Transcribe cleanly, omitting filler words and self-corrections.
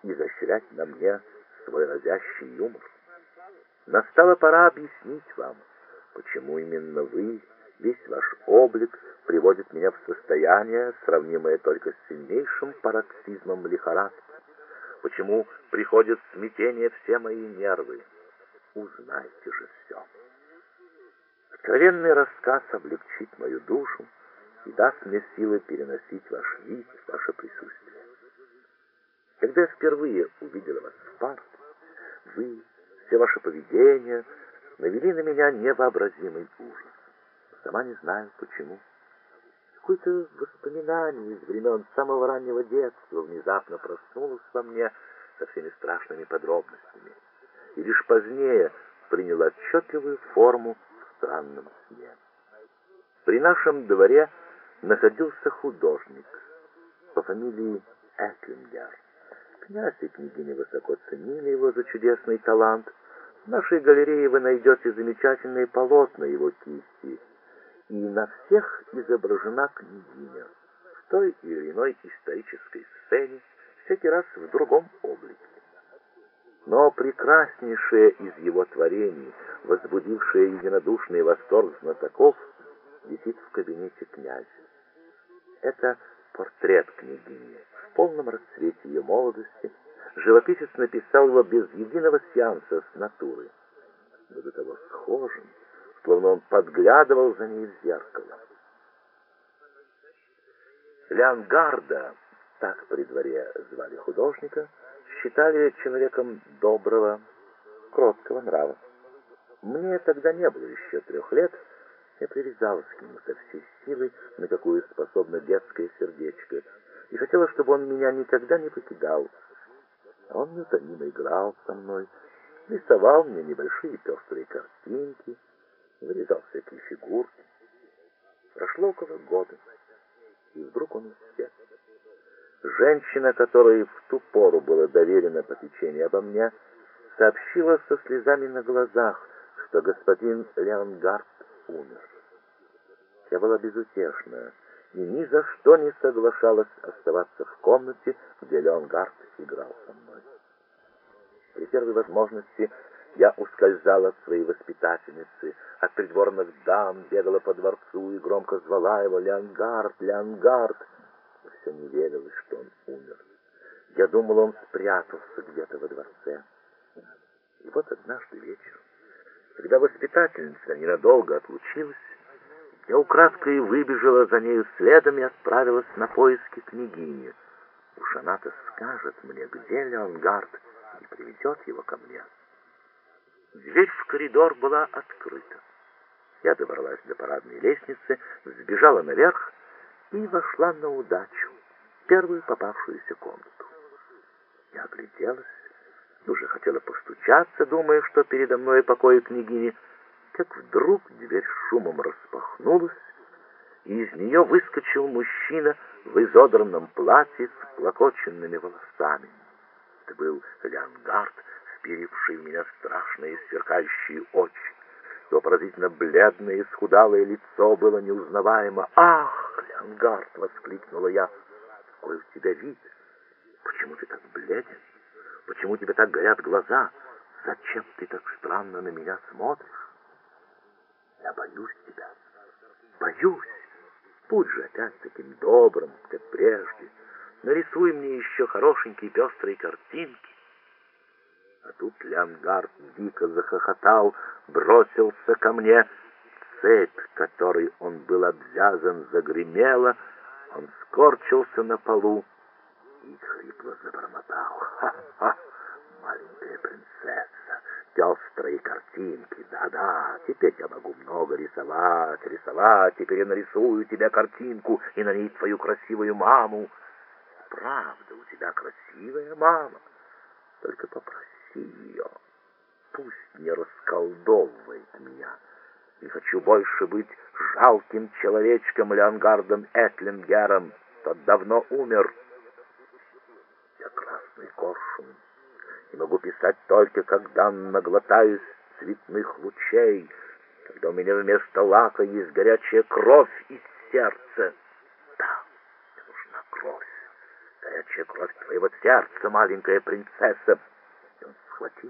изощрять на мне свой разящий юмор. Настала пора объяснить вам, почему именно вы, весь ваш облик приводит меня в состояние, сравнимое только с сильнейшим пароксизмом лихорадки. Почему приходит в смятение все мои нервы. Узнайте же все. Откровенный рассказ облегчит мою душу и даст мне силы переносить ваш вид, ваше присутствие. Когда я впервые увидела вас в парке, вы, все ваше поведение навели на меня невообразимый ужас. Сама не знаю почему. Какое-то воспоминание из времен самого раннего детства внезапно проснулось во мне со всеми страшными подробностями, и лишь позднее приняло отчетливую форму в странном сне. При нашем дворе находился художник по фамилии Этлингер. Князь и княгиня высоко ценили его за чудесный талант. В нашей галерее вы найдете замечательные полотна его кисти, и на всех изображена княгиня в той или иной исторической сцене, всякий раз в другом облике. Но прекраснейшее из его творений, возбудившее единодушный восторг знатоков, висит в кабинете князя. Это портрет княгини в полном расцвете ее молодости. Живописец написал его без единого сеанса с натуры, но до того схожим, словно он подглядывал за ней в зеркало. Леонгарда, так при дворе звали художника, считали человеком доброго, кроткого нрава. Мне тогда не было еще 3 лет, я привязалась к нему со всей силой, на какую способно детское сердечко, и хотела, чтобы он меня никогда не покидал. Он неутомимо играл со мной, рисовал мне небольшие пестрые картинки, вырезал всякие фигурки. Прошло около года, и вдруг он исчез. Женщина, которой в ту пору было доверено попечение обо мне, сообщила со слезами на глазах, что господин Леонгард умер. Я была безутешна и ни за что не соглашалась оставаться в комнате, где Леонгард играл со мной. При первой возможности я ускользала от своей воспитательницы, от придворных дам, бегала по дворцу и громко звала его: «Леонгард, Леонгард!» И все не верилось, что он умер. Я думала, он спрятался где-то во дворце. И вот однажды вечером, когда воспитательница ненадолго отлучилась, я украдкой выбежала за нею следом и отправилась на поиски княгини. Уж она-то скажет мне, где Леонгард, и приведет его ко мне. Дверь в коридор была открыта. Я добралась до парадной лестницы, взбежала наверх и вошла на удачу, первую попавшуюся комнату. Я огляделась, уже хотела постучаться, думая, что передо мной покои княгини, как вдруг дверь шумом распахнулась, и из нее выскочил мужчина в изодранном платье с клокоченными волосами. Это был Леонгард, вперивший в меня страшные сверкающие очи. Его поразительно бледное и исхудалое лицо было неузнаваемо. «Ах, Леонгард!» — воскликнула я. «Какой у тебя вид! Почему ты так бледен? Почему тебе так горят глаза? Зачем ты так странно на меня смотришь?» «Я боюсь тебя. Боюсь. Будь же опять таким добрым, как прежде. Нарисуй мне еще хорошенькие пестрые картинки». А тут Леонгард дико захохотал, бросился ко мне. Цепь, которой он был обвязан, загремела. Он скорчился на полу и хрипло забормотал: «Ха-ха! Маленькая принцесса, пестрые картинки, да-да, теперь я могу много рисовать. Теперь я нарисую тебе картинку и на ней твою красивую маму. Правда, у тебя красивая мама, только попроси ее, пусть не расколдовывает меня. Не хочу больше быть жалким человечком Леонгардом Этлингером, тот давно умер. Я красный коршун и могу писать только, когда наглотаюсь цветных лучей, когда у меня вместо лака есть горячая кровь из сердца. Да, мне нужна кровь, горячая кровь твоего сердца, маленькая принцесса!» И он схватил